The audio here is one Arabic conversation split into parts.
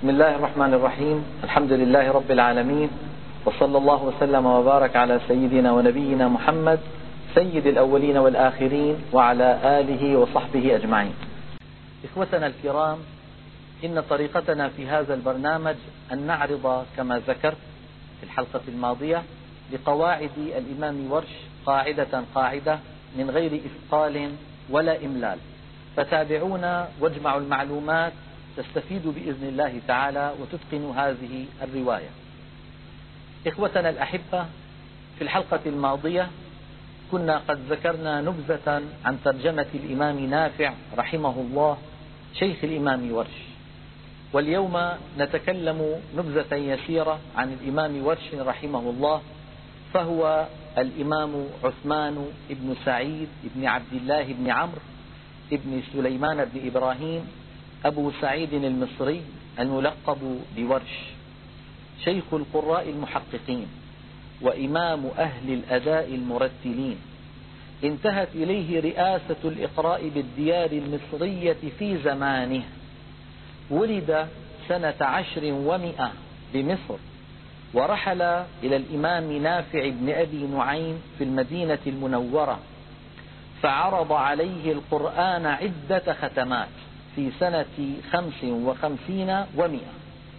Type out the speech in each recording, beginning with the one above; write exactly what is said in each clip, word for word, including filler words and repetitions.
بسم الله الرحمن الرحيم. الحمد لله رب العالمين، وصلى الله وسلم وبارك على سيدنا ونبينا محمد سيد الأولين والآخرين وعلى آله وصحبه أجمعين. إخوتنا الكرام، إن طريقتنا في هذا البرنامج أن نعرض كما ذكرت في الحلقة الماضية لقواعد الإمام ورش قاعدة قاعدة من غير إثقال ولا إملال، فتابعونا واجمعوا المعلومات تستفيدوا بإذن الله تعالى وتتقنوا هذه الرواية. إخوتنا الأحبة، في الحلقة الماضية كنا قد ذكرنا نبذة عن ترجمة الإمام نافع رحمه الله شيخ الإمام ورش، واليوم نتكلم نبذة يسيرة عن الإمام ورش رحمه الله، فهو الإمام عثمان بن سعيد بن عبد الله بن عمرو بن سليمان بن إبراهيم أبو سعيد المصري الملقب بورش، شيخ القراء المحققين وإمام أهل الأداء المرتلين. انتهت إليه رئاسة الإقراء بالديار المصرية في زمانه. ولد سنة عشر ومئة بمصر، ورحل إلى الإمام نافع بن أبي نعيم في المدينة المنورة، فعرض عليه القرآن عدة ختمات في سنة خمس وخمسين ومئة.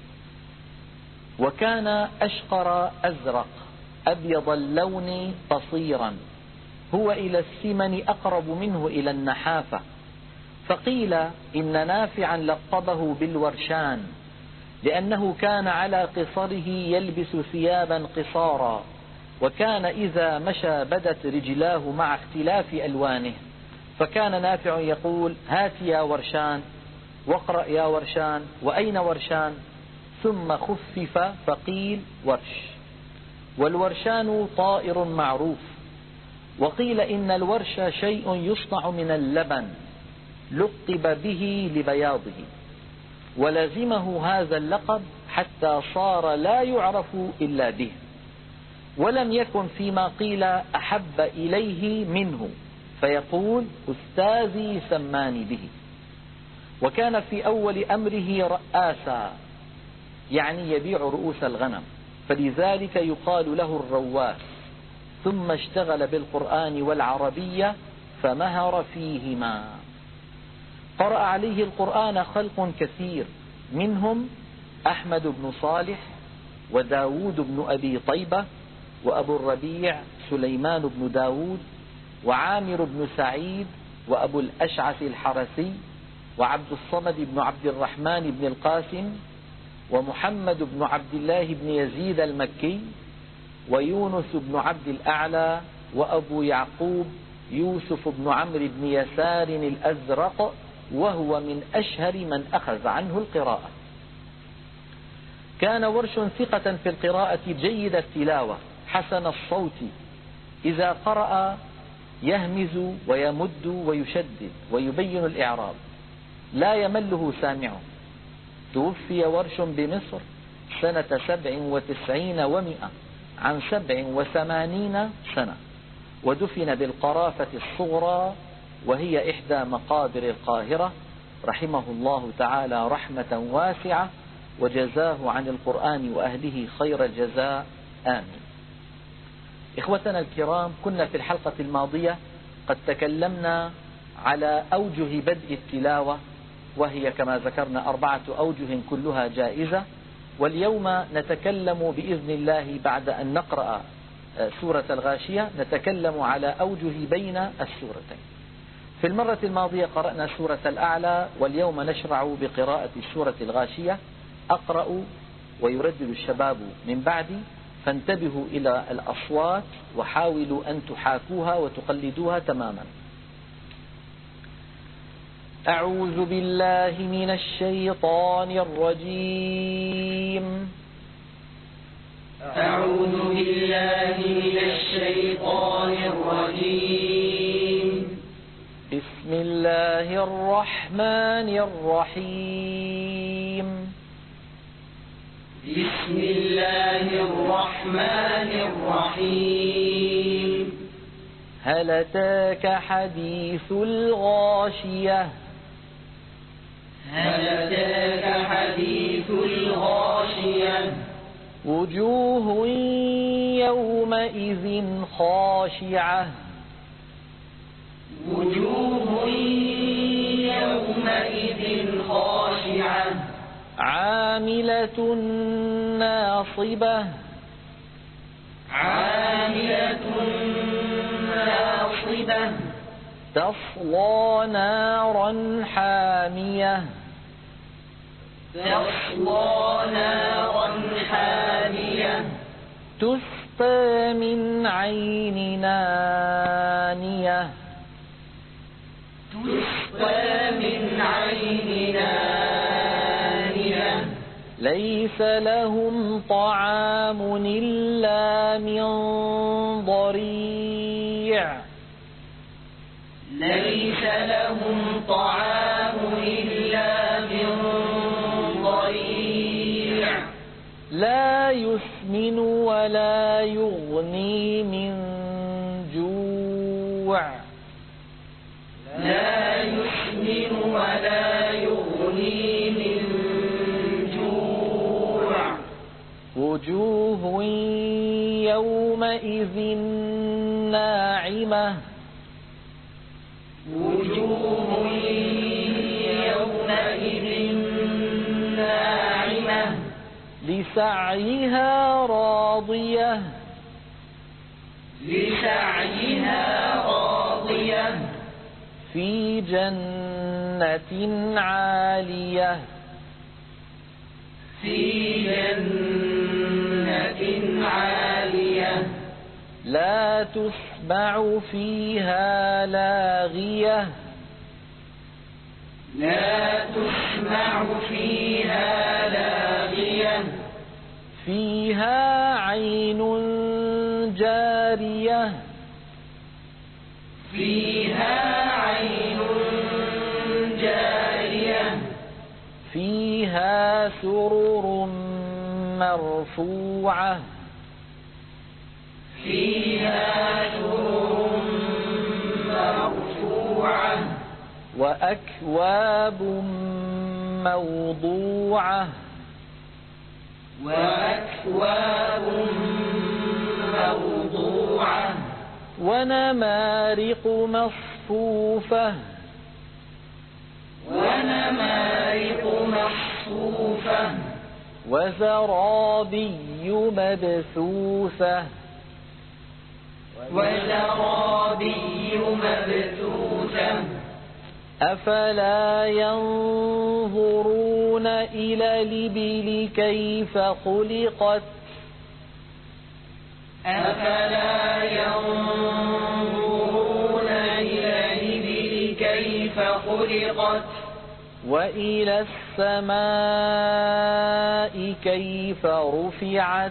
وكان أشقر أزرق أبيض اللون قصيرا، هو إلى السمن أقرب منه إلى النحافة، فقيل إن نافعا لقبه بالورشان لأنه كان على قصره يلبس ثيابا قصارا، وكان إذا مشى بدت رجلاه مع اختلاف ألوانه، فكان نافع يقول: هات يا ورشان، واقرأ يا ورشان، وأين ورشان؟ ثم خفف فقيل ورش. والورشان طائر معروف. وقيل إن الورش شيء يصنع من اللبن لقب به لبياضه، ولزمه هذا اللقب حتى صار لا يعرف إلا به، ولم يكن فيما قيل أحب إليه منه، فيقول: أستاذي سماني به. وكان في أول أمره رآسا، يعني يبيع رؤوس الغنم، فلذلك يقال له الرواس. ثم اشتغل بالقرآن والعربية فمهر فيهما. قرأ عليه القرآن خلق كثير، منهم أحمد بن صالح وداود بن أبي طيبة وأبو الربيع سليمان بن داود وعامر بن سعيد وأبو الأشعث الحرسي وعبد الصمد بن عبد الرحمن بن القاسم ومحمد بن عبد الله بن يزيد المكي ويونس بن عبد الأعلى وأبو يعقوب يوسف بن عمرو بن يسار الأزرق، وهو من أشهر من أخذ عنه القراءة. كان ورش ثقة في القراءة جيد التلاوة حسن الصوت، إذا قرأ يهمز ويمد ويشدد ويبين الإعراب، لا يمله سامعه. توفي ورش بمصر سنة سبع وتسعين ومئة عن سبع وثمانين سنة، ودفن بالقرافة الصغرى وهي إحدى مقابر القاهرة، رحمه الله تعالى رحمة واسعة، وجزاه عن القرآن وأهله خير الجزاء، آمين. إخوتنا الكرام، كنا في الحلقة الماضية قد تكلمنا على أوجه بدء التلاوة، وهي كما ذكرنا أربعة أوجه كلها جائزة. واليوم نتكلم بإذن الله بعد أن نقرأ سورة الغاشية نتكلم على أوجه بين السورتين. في المرة الماضية قرأنا سورة الأعلى، واليوم نشرع بقراءة سورة الغاشية. أقرأ ويردد الشباب من بعدي، فانتبهوا إلى الأصوات وحاولوا أن تحاكوها وتقلدوها تماما. أعوذ بالله من الشيطان الرجيم. أعوذ بالله من الشيطان الرجيم. بسم الله الرحمن الرحيم. بسم الله الرحمن الرحيم. هل أتاك حديث الغاشية؟ هل أتاك حديث الغاشية؟ وجوه يومئذ خاشعة وجوه يومئذ خاشعة عاملة ناصبة عاملة ناصبة تصلى نارا حامية تصلى نارا حامية تسقى من عين آنية تسقى من عين آنية ليس لهم طعام إلا من ضريع ليس لهم طعام إلا من ضريع لا يسمن ولا يغني من جوع لا يسمن ولا يغني من جوع وجوه يومئذ ناعمة وجوه يومئذ ناعمة لسعيها راضية لسعيها راضية في جنة عالية في جنة عالية لا تسمع فيها لاغية لا تسمع فيها لاغية فيها عين جارية فيها عين جارية فيها سرر مرفوعة فيها سرر مرفوعة وأكواب موضوعة وأكواب موضوعة ونمارق مصفوفة ونمارق مصفوفة وزرابي مبثوثة وزرابي مبثوثة أفلا ينظرون إلى الإبل كيف خلقت أفلا ينظرون إلى الإبل كيف خلقت وإلى السماء كيف رفعت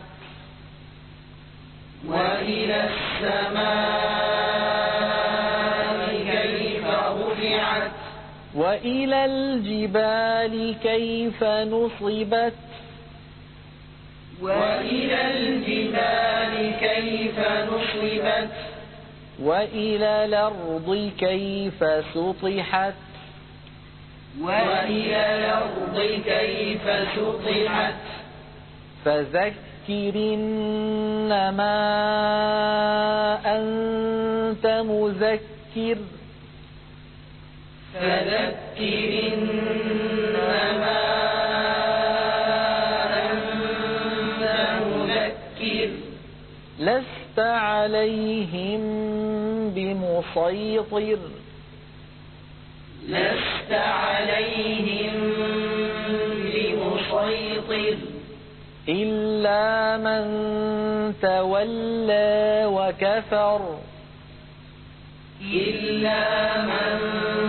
وإلى السماء كيف رفعت وإلى الجبال كيف نصبت وإلى الجبال كيف نصبت وإلى الأرض كيف سطحت وإلى الأرض كيف سطحت فذكر إنما أنت مذكر فذكر إنما أنت مذكر لست عليهم بمسيطر لست عليهم بمسيطر إلا من تولى وكفر إلا من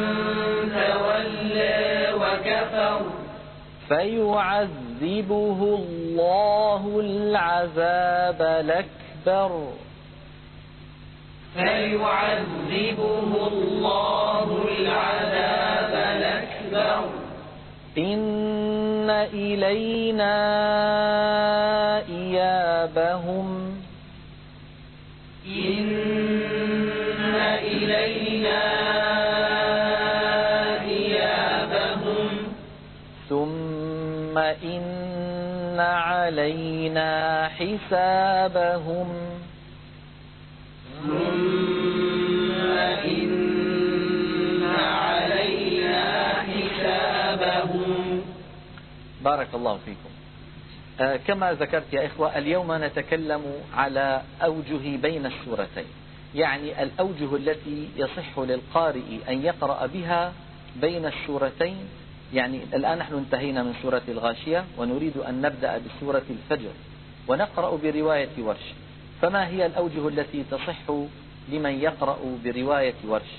تولى وكفر فيعذبه الله العذاب الأكبر فيعذبه الله العذاب الأكبر إن إلينا إيابهم إن إلينا إيابهم ثم إن علينا حسابهم ثم إن علينا حسابهم. بارك الله فيكم. آه كما ذكرت يا إخوة، اليوم نتكلم على أوجه بين السورتين، يعني الأوجه التي يصح للقارئ أن يقرأ بها بين السورتين. يعني الآن نحن انتهينا من سورة الغاشية ونريد أن نبدأ بسورة الفجر ونقرأ برواية ورش. فما هي الأوجه التي تصح لمن يقرأ برواية ورش؟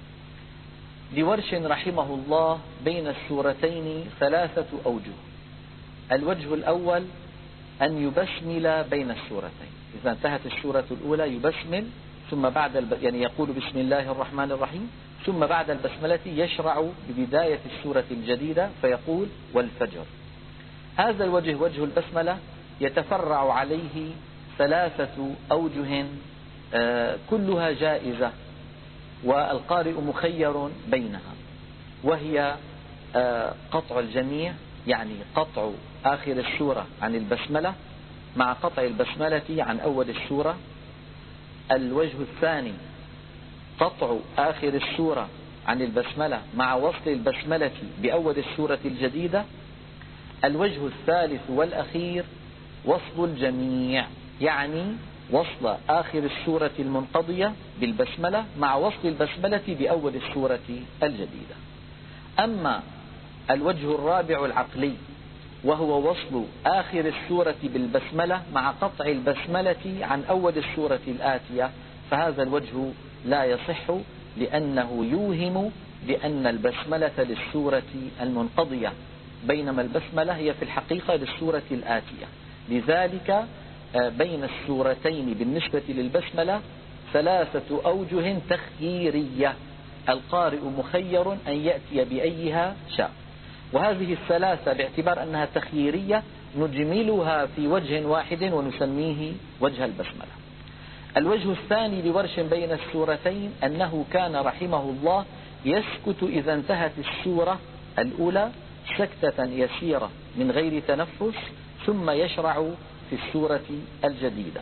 لورش رحمه الله بين السورتين ثلاثة أوجه. الوجه الأول أن يبسمل بين السورتين، إذا انتهت السورة الأولى يبسمل، ثم بعد الب... يعني يقول بسم الله الرحمن الرحيم، ثم بعد البسملة يشرع ببداية السورة الجديدة فيقول والفجر. هذا الوجه وجه البسملة يتفرع عليه ثلاثة أوجه آه كلها جائزة، والقارئ مخير بينها، وهي آه قطع الجميع، يعني قطع آخر السورة عن البسملة مع قطع البسملة عن أول السورة. الوجه الثاني قطع آخر السورة عن البسملة مع وصل البسملة بأول السورة الجديدة. الوجه الثالث والأخير وصل الجميع، يعني وصل آخر السورة المنقضية بالبسملة مع وصل البسملة بأول السورة الجديدة. أما الوجه الرابع العقلي وهو وصل آخر السورة بالبسملة مع قطع البسملة عن أول السورة الآتية، فهذا الوجه لا يصح، لأنه يوهم بأن البسملة للسورة المنقضية، بينما البسملة هي في الحقيقة للسورة الآتية. لذلك بين السورتين بالنسبة للبسملة ثلاثة أوجه تخييرية، القارئ مخير أن يأتي بأيها شاء. وهذه الثلاثة باعتبار أنها تخييرية نجملها في وجه واحد ونسميه وجه البسملة. الوجه الثاني لورش بين السورتين أنه كان رحمه الله يسكت إذا انتهت السورة الأولى سكتة يسيرة من غير تنفس، ثم يشرع في السورة الجديدة.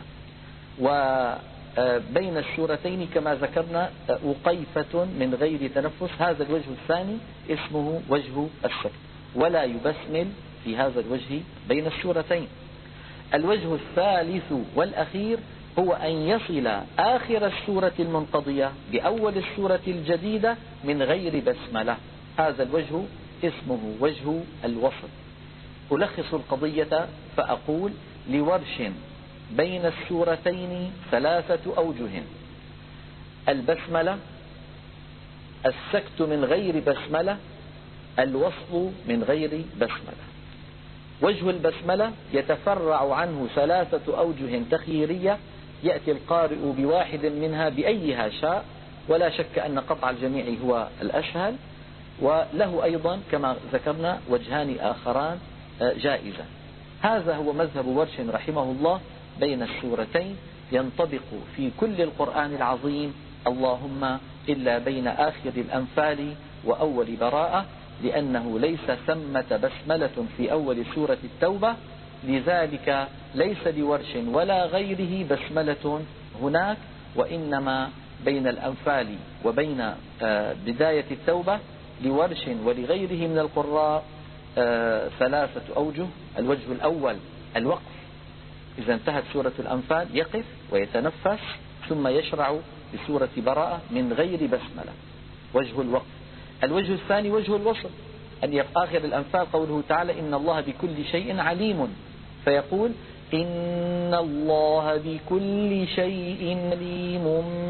وبين السورتين كما ذكرنا وقيفة من غير تنفس، هذا الوجه الثاني اسمه وجه السكت، ولا يبسمل في هذا الوجه بين السورتين. الوجه الثالث والأخير هو أن يصل آخر السورة المنقضية بأول السورة الجديدة من غير بسملة، هذا الوجه اسمه وجه الوصل. ألخص القضية فأقول لورش بين السورتين ثلاثة أوجه: البسملة، السكت من غير بسملة، الوصل من غير بسملة. وجه البسملة يتفرع عنه ثلاثة أوجه تخييرية، يأتي القارئ بواحد منها بأيها شاء، ولا شك أن قطع الجميع هو الأسهل، وله أيضا كما ذكرنا وجهان آخران جائزة. هذا هو مذهب ورش رحمه الله بين السورتين، ينطبق في كل القرآن العظيم، اللهم إلا بين آخر الأنفال وأول براءة، لأنه ليس ثمة بسملة في أول سورة التوبة، لذلك ليس لورش ولا غيره بسملة هناك، وإنما بين الأنفال وبين بداية التوبة لورش ولغيره من القراء ثلاثة أوجه. الوجه الأول الوقف، إذا انتهت سورة الأنفال يقف ويتنفس ثم يشرع بسورة براءة من غير بسملة، وجه الوقف. الوجه الثاني وجه الوصل، أن يقف آخر الأنفال قوله تعالى إن الله بكل شيء عليم، فيقول إن الله بكل شيء عليم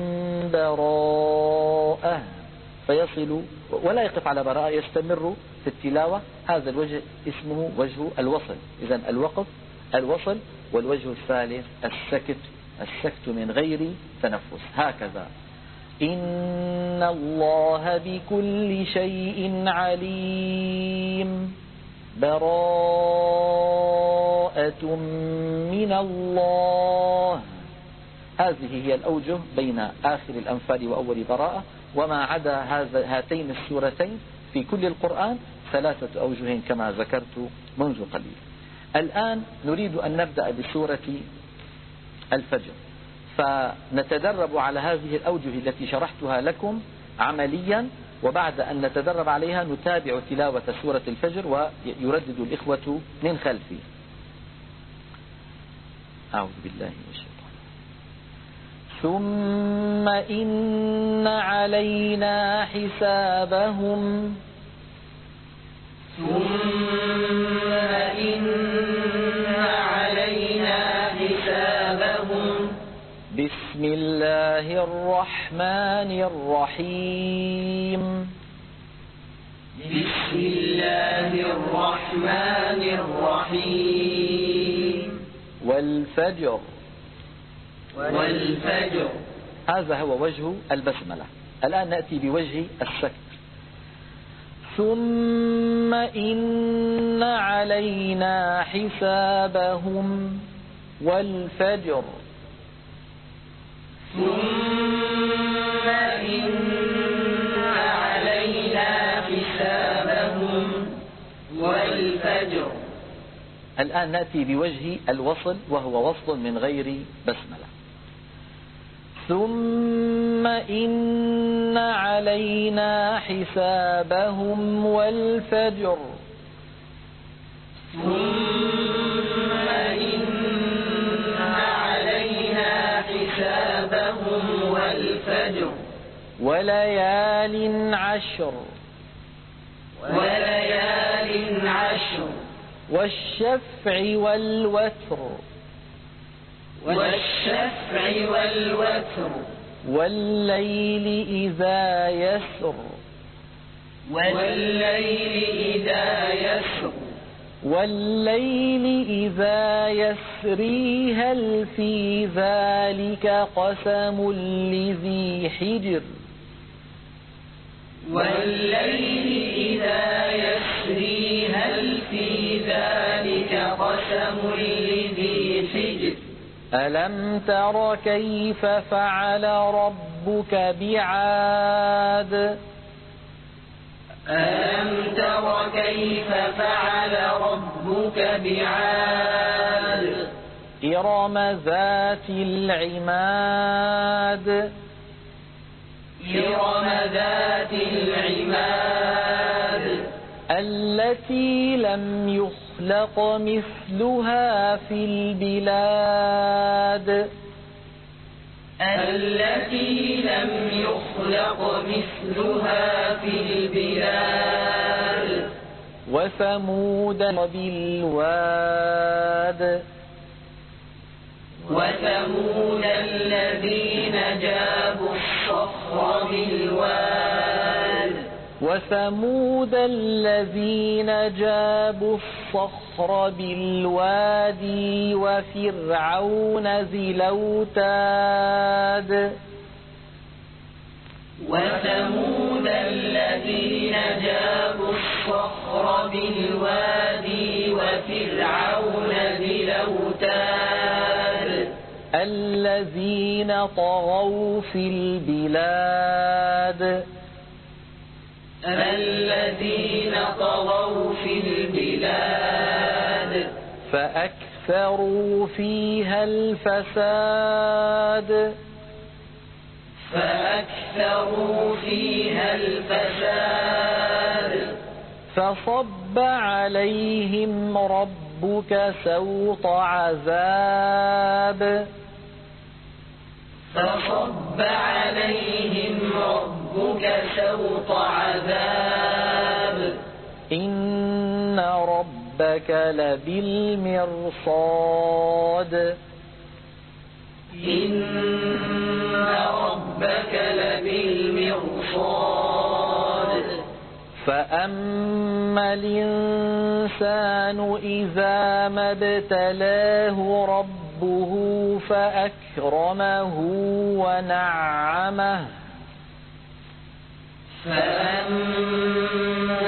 براءة، فيصل ولا يقف على براءة، يستمر في التلاوة. هذا الوجه اسمه وجه الوصل. إذن الوقف، الوصل، والوجه الثالث السكت، السكت من غير تنفس، هكذا إن الله بكل شيء عليم براءة من الله. هذه هي الأوجه بين آخر الأنفال وأول براءة، وما عدا هاتين السورتين في كل القرآن ثلاثة أوجه كما ذكرت منذ قليل. الآن نريد أن نبدأ بسورة الفجر، فنتدرب على هذه الأوجه التي شرحتها لكم عمليا، وبعد أن نتدرب عليها نتابع تلاوة سورة الفجر ويردد الإخوة من خلفي. أعوذ بالله من الشيطان. ثم إن علينا حسابهم ثم إن علينا حسابهم بسم الله الرحمن الرحيم بسم الله الرحمن الرحيم والفجر والفجر. هذا هو وجه البسملة. الآن نأتي بوجه السكت. ثم إن علينا حسابهم والفجر ثم إن علينا حسابهم والفجر. الآن نأتي بوجه الوصل، وهو وصل من غير بسملة. ثم إن علينا حسابهم والفجر ثم إن علينا حسابهم والفجر وليال عشر وليال عشر والشفع والوتر والشفع والوتر والليل إذا يسر والليل إذا يسر والليل إذا يسري هل في ذلك قسم لذي حجر والليل إذا يسري هل في ذلك قسم لذي حجر ألم تر كيف فعل ربك بعاد ألم تر كيف فعل ربك بعاد إرم ذات العماد إرم ذات العماد التي لم يخلق مثلها في البلاد التي لم يخلق مثلها في البلاد وثمود بالواد وثمود الذين جابوا الصخر بالواد وثمود الذين جابوا الصخر بالوادي وفرعون ذي الأوتاد وثمود الذين جابوا الصخر بالوادي وفرعون ذي الأوتاد الذين طغوا في البلاد الذين طغوا في البلاد فأكثروا فيها الفساد فأكثروا فيها الفساد فصب عليهم ربك سوط عذاب فصب عليهم ربك سوط عذاب إن ربك لبالمرصاد إن ربك لبالمرصاد فأما الإنسان إذا ما ابتلاه ربه فأكرمه ونعمه فأما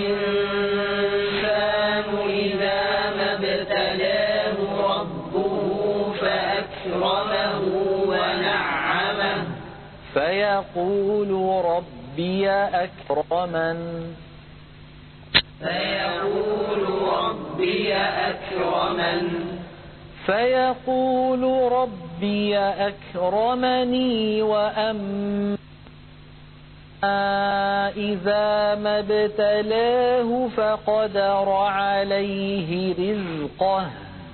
الإنسان إذا ما ابتلاه ربه فأكرمه ونعمه فيقول ربي أكرمن فيقول ربي أكرمن فيقول ربي أكرمني وأما إذا ما ابتلاه فقدر عليه رزقه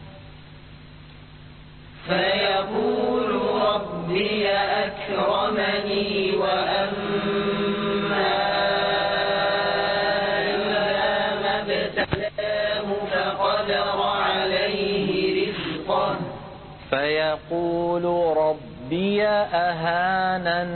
فيقول ربي أكرمني وأما إذا ما ابتلاه فقدر عليه رزقه فيقول ربي أهانن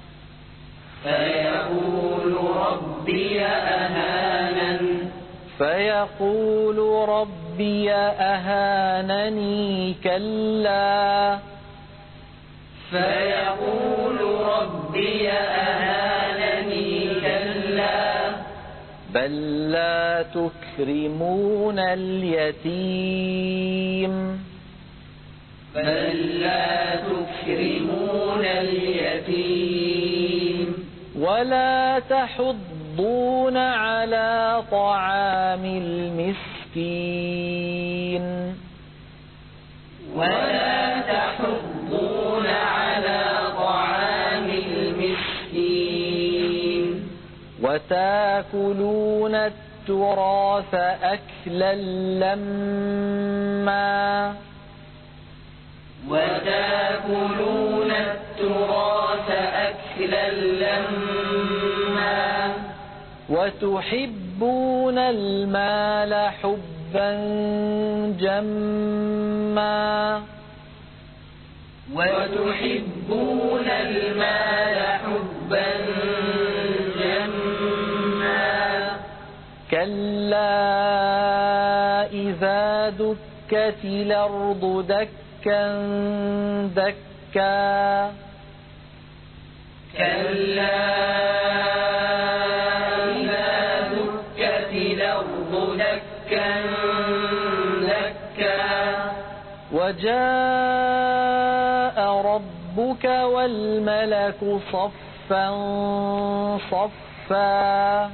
فيقول ربي أهانن فيقول ربي أهانني كلا فيقول ربي أهانني كلا بل لا تكرمون اليتيم بل لا تكرمون اليتيم ولا تحضون على طعام المسكين ولا تحضون على طعام المسكين وتاكلون التراث أكلا لما وتاكلون التراث أكلا لما وتحبون المال حبا جما وتحبون المال حبا جما كلا إذا دكت الأرض دكا دكا كلا إذا دكت الأرض دكا دكا وجاء ربك والملك صفا صفا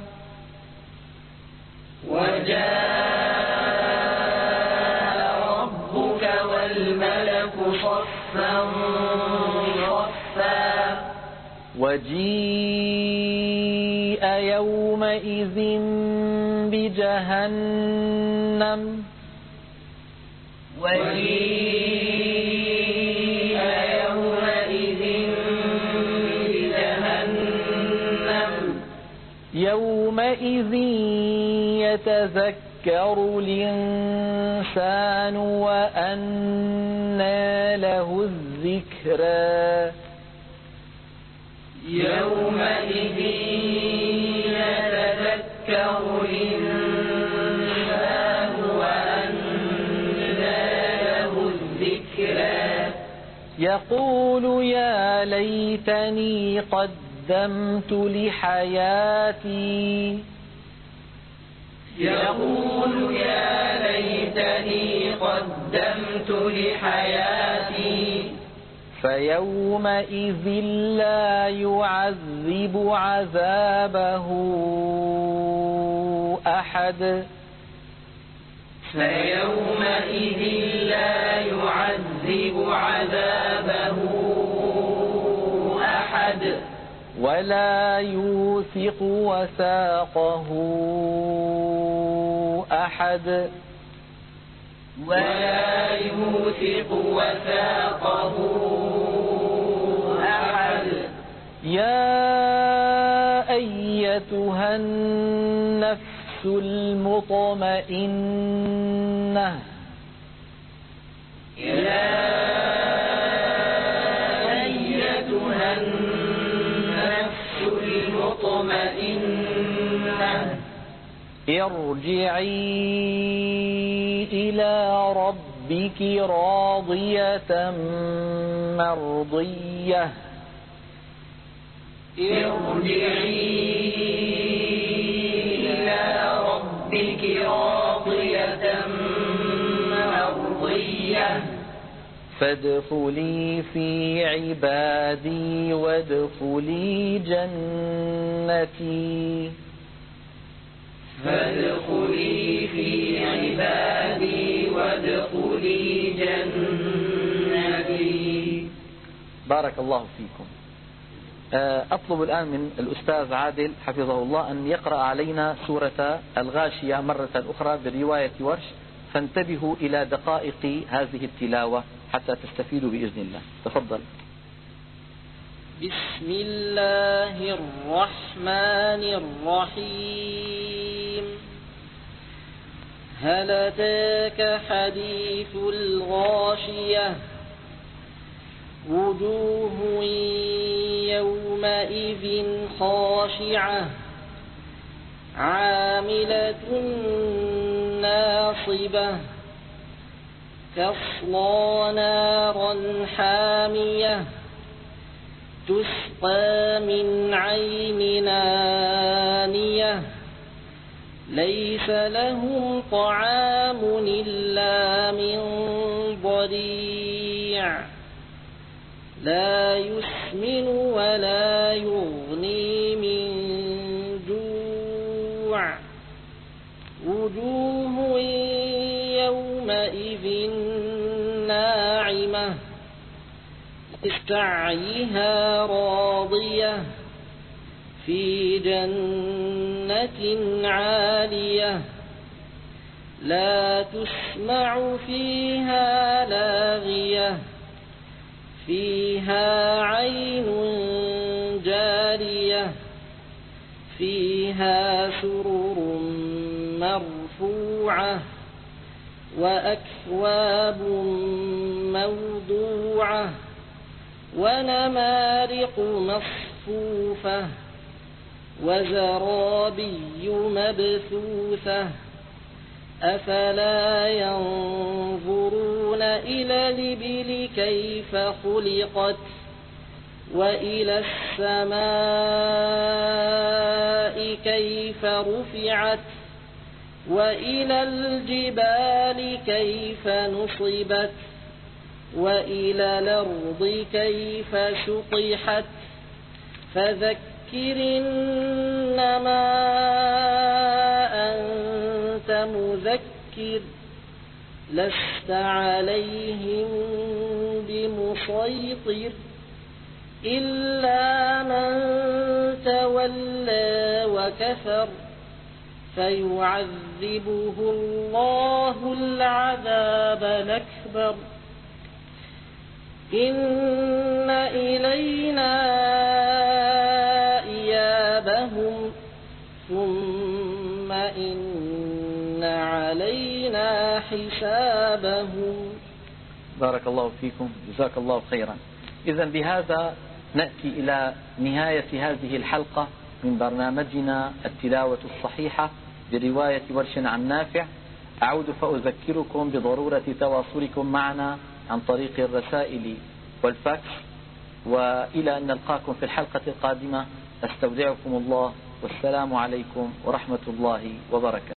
وجاء ربك والملك صفا صفا وجيء يومئذ بجهنم وجيء يومئذ بجهنم يومئذ يتذكر الإنسان وأنى له الذكرى يومئذ يتذكر الإنسان وأنى له الذكرى يقول يا ليتني قدمت لحياتي يقول يا ليتني قدمت لحياتي فيومئذ لا يعذب عذابه أحد فيومئذ لا يعذب عذابه أحد ولا يوثق وثاقه أحد ولا يوثق وثاقه أحد يا أيتها النفس المطمئنة يا أيتها النفس المطمئنة ارجعي إلى ربك راضية مرضية ارجعي إلى ربك راضية مرضية فادخلي في عبادي وادخلي جنتي فادخلي في عبادي وادخلي جنتي. بارك الله فيكم. أطلب الآن من الأستاذ عادل حفظه الله أن يقرأ علينا سورة الغاشية مرة أخرى برواية ورش، فانتبهوا إلى دقائق هذه التلاوة حتى تستفيدوا بإذن الله. تفضل. بسم الله الرحمن الرحيم. هل أتاك حديث الغاشية وجوه يومئذ خاشعة عاملة ناصبة تصلى نارا حامية تسقى من عين آنية ليس لهم طعام إلا من ضريع لا يسمن ولا يغني من جوع وجوه يومئذ ناعمة لسعيها راضية في جنة عالية لا تسمع فيها لاغية فيها عين جارية فيها سرر مرفوعة وأكواب موضوعة ونمارق مصفوفة وزرابي مبثوثة أفلا ينظرون إلى الإبل كيف خلقت وإلى السماء كيف رفعت وإلى الجبال كيف نصبت وإلى الأرض كيف سطحت فذكر إنما أنت مذكر لست عليهم بمسيطر إلا من تولى وكفر فيعذبه الله العذاب الأكبر إن إلينا إيابهم ثم إن علينا حسابهم. بارك الله فيكم، جزاك الله خيرا. إذن بهذا نأتي إلى نهاية هذه الحلقة من برنامجنا التلاوة الصحيحة برواية ورش عن نافع. أعود فأذكركم بضرورة تواصلكم معنا عن طريق الرسائل والفاكس، وإلى أن نلقاكم في الحلقة القادمة أستودعكم الله والسلام عليكم ورحمة الله وبركاته.